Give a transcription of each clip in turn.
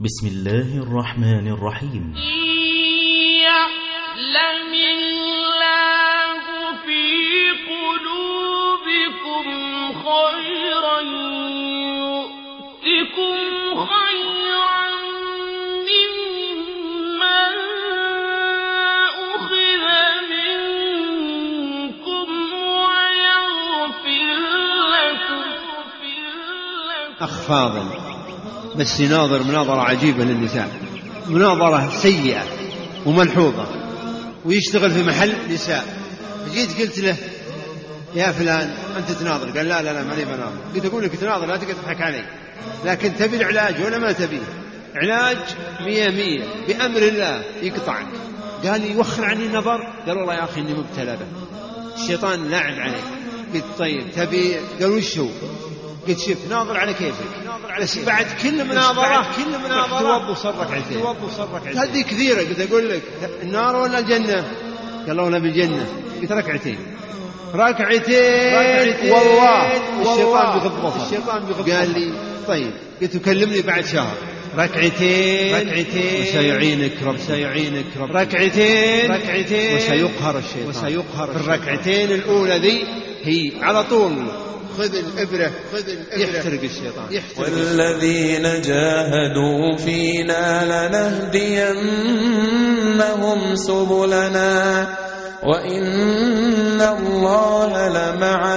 بسم الله الرحمن الرحيم. يعلم الله في قلوبكم خيرا يؤتكم خيرا مما أخذ منكم ويغفر لكم. أخ فاضل بس يناظر مناظرة عجيبة للنساء، مناظرة سيئة وملحوظة، ويشتغل في محل نساء. جيت قلت له يا فلان أنت تناظر؟ قال لا ماني بناظر. قلت أقول لك تناظر لا تقدر تضحك علي، لكن تبي العلاج ولا ما تبي؟ علاج 100 بأمر الله يقطعك. قال لي يوخر عني النظر. قال والله يا أخي إني مبتلى به، الشيطان لاعب عليك. قلت طيب تبي؟ قال وش هو؟ قلت شوف ناظر على كيفك، بس بعد كل مناظرة توض وصرك عتين. هذه كثيرة. قلت أقول لك النار ولا الجنة؟ قال والله بالجنة. قلت ركعتين والله الشيطان بيغض بصر. قال لي طيب. قلت كلمني بعد شهر. ركعتين وسيعينك رب، ركعتين وسيقهر الشيطان. الركعتين الأولى ذي هي على طول خذ الإبرة يحترق الشيطان. والذين جاهدوا فينا لنهدينهم سبلنا وإن الله لمع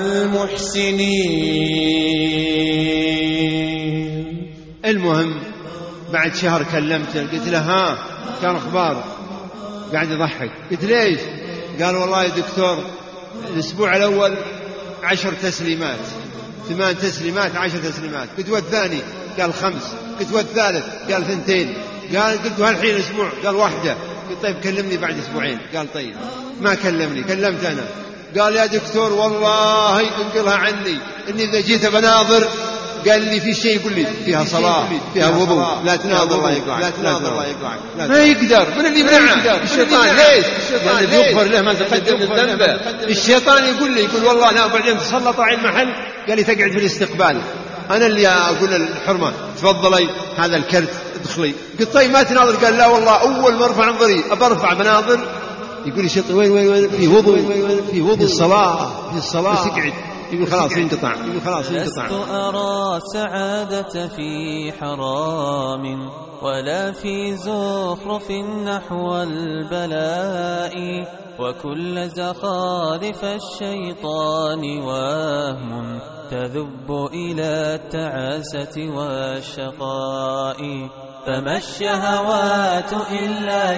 المحسنين. المهم بعد شهر كلمته، قلت له ها كان أخبار؟ قاعد يضحك. قلت ليش؟ قال والله يا دكتور الأسبوع الأول 10 تسليمات، 8 تسليمات 10 تسليمات. قلت والثاني؟ قال 5. قلت والثالث؟ قال 2. قلت هالحين أسبوع؟ قال 1. قلت طيب كلمني بعد أسبوعين. قال طيب. ما كلمني، كلمت أنا. قال يا دكتور والله انقلها عني إني إذا جيت بناظر قال لي في شيء يقول لي فيها صلاة فيها وضوء لا تناظر الله يقلعك. ما يقدر. من اللي منعه؟ الشيطان. ليش؟ لأن يغفر له ما تقدم من ذنبه. الشيطان يقول لي والله لا. بعدين تسلط على المحل قال لي تقعد في الاستقبال. أنا اللي أقول الحرمة تفضلي هذا الكرت ادخلي. قلت طيب ما تناظر؟ قال لا والله أول ما ارفع نظري أبرفع بناظر يقول لي الشيطان وين في وضوء في الصلاة بس يقعد. يقول خلاص ينقطع. لست أرى سعادة في حرام ولا في زخرف نحو البلاء وكل زخارف الشيطان وهم تذب إلى التعاسة والشقاء. فما الشهوات إلا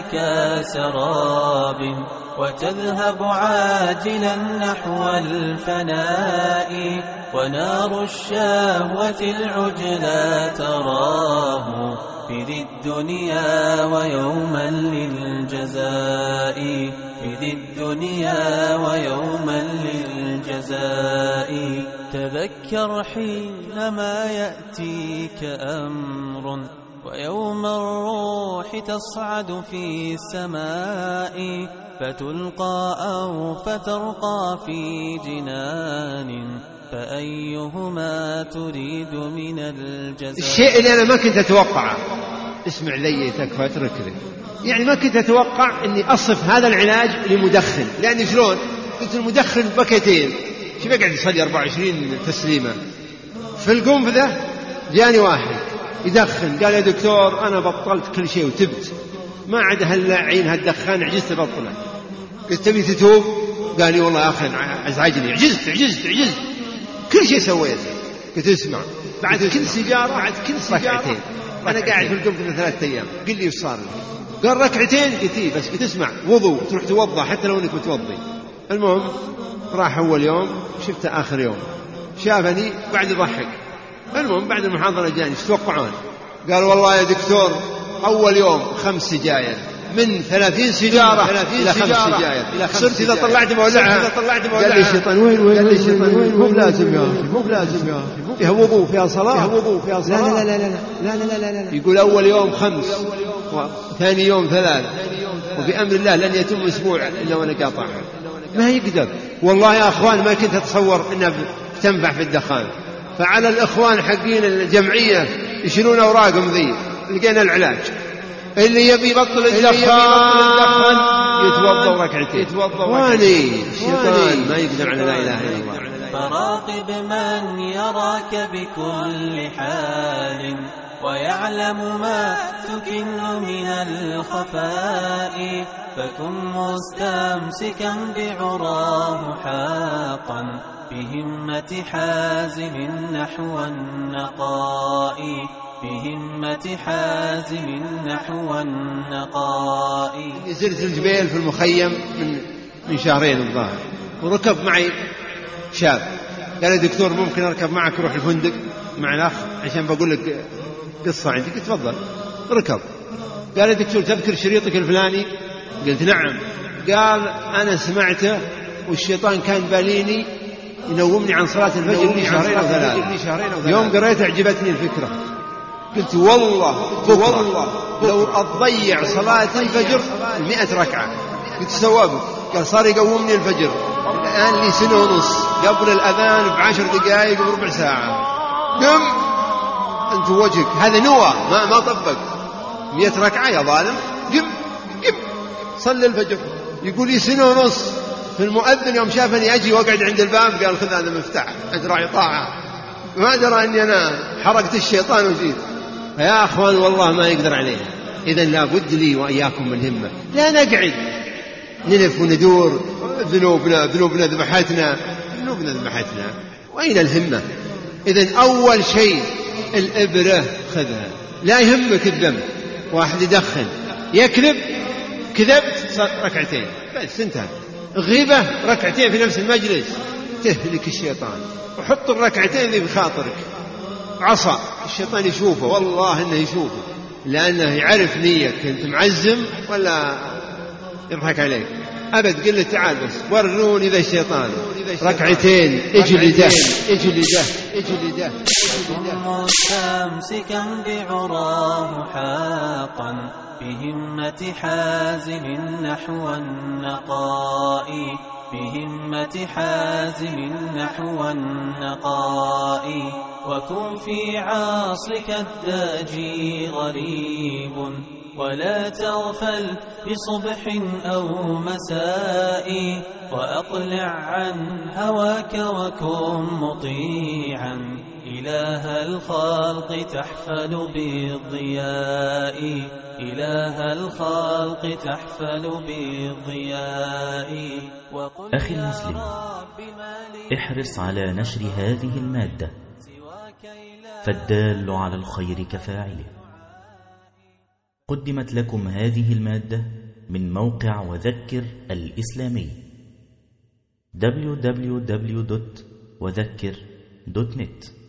كسراب وتذهب عاجلا نحو الفناء ونار الشهوة العجلى تراه بذي الدنيا ويوما للجزاء. بذي الدنيا ويوما للجزاء. تذكر حينما يأتيك أمر ويوم الروح تصعد في السماء فتلقى أو فترقى في جنان فأيهما تريد من الجزاء. الشيء اللي أنا ما كنت أتوقعه، اسمع لي تكفى اتركني، يعني ما كنت أتوقع أني أصف هذا العلاج لمدخن. لأني شلون قلت المدخن بكتين شو بقعد يصلي 24 تسليمة. في القنفذة جاني واحد يدخن قال يا دكتور أنا بطلت كل شيء وتبت ما عاد هاللعين هالدخان عجزت بطله. قلت تبي تتوب؟ قال لي والله يا أخي أزعجني عجزت كل شيء سويت. قلت اسمع بعد كل سيجارة ركعتين. أنا قاعد في القنفذة 3 أيام. قل لي وش صار لي؟ قال ركعتين. قلت إيه بس. قلت اسمع وضوء تروح توضأ حتى لو أنك متوضي. المهم راح أول يوم شفته آخر يوم شافني بعد يضحك. المهم بعد المحاضرة جاني ايش تتوقعون؟ قال والله يا دكتور أول يوم 5 سجاير من 30 سجارة إلى 5 سجاير. صرت إذا طلعت مولعها. قال لي الشيطان وين مو لازم يا أخي فيها وضوء فيها صلاة. لا يقول أول يوم 5 وثاني يوم 3 وبأمر الله لن يتم أسبوع إلا وأنا قاطعها. ما يقدر والله يا أخوان. ما كنت أتصور أنها تنفع في الدخان. فعلى الإخوان حقين الجمعية يشيلون أوراقهم ذي لقينا العلاج. اللي يبي يبطل الدخان يتوضأ ركعتين. واني الشيطان ما يقدر على لا إله إلا الله. فراقب من يراك بكل حال ويعلم ما تكن من الخفاء، فكن مستمسكا بعراه حاقا بهمة حازم نحو النقاء، بهمة حازم نحو النقاء. نزلت الجبيل في المخيم من شهرين الظاهر، وركب معي شاب قال لي دكتور ممكن أركب معك روح الفندق مع الأخ عشان بقول لك قصة عندي. قلت تفضل. ركب. قال لي دكتور تذكر شريطك الفلاني؟ قلت نعم. قال أنا سمعته والشيطان كان باليني ينومني عن صلاة الفجر لي شهرين أو ثلاثة. يوم قريت أعجبتني الفكرة. قلت والله لو أضيع صلاة الفجر 100 ركعة قلت ثوابك. قال صار يقومني الفجر الآن لي 1.5 سنة قبل الأذان ب10 دقائق وربع ساعة. قم أنت وجهك هذا نوى ما طبق 100 ركعة يا ظالم. قم صلي الفجر. يقول لي 1.5 سنة. في المؤذن يوم شافني أجي وقعد عند الباب قال خذ هذا مفتاح أنت راعي طاعة. ما درى أني أنا حركت الشيطان وجيت. يا أخوان والله ما يقدر عليه. إذن لا بد لي وإياكم من همة، لا نقعد نلف وندور. ذنوبنا ذبحتنا وأين الهمة؟ إذن أول شيء الإبرة خذها، لا يهمك الذنب. واحد يدخن يكذب، كذبت ركعتين بس انتهى. غيبة ركعتين في نفس المجلس تهلك الشيطان. وحط الركعتين ذي بخاطرك. عصا الشيطان يشوفه، والله انه يشوفه لانه يعرف نيتك انت معزم ولا يضحك عليك. ابد قل له تعال بس وروني ذا الشيطان ركعتين اجلده. مستمسكا بعراه حاقا بهمة حازم نحو النقاء، بهمة حازم نحو النقاء. وكن في عصرك الداجي غريب ولا تغفل بصبح أو مساء، وأقلع عن هواك وكن مطيعا إله الخلق تحفل بالضياء، إله الخلق تحفل بالضياء. أخي المسلم، احرص على نشر هذه المادة، فالدال على الخير كفاعله. قدمت لكم هذه المادة من موقع وذكر الإسلامي www.وذكر.net.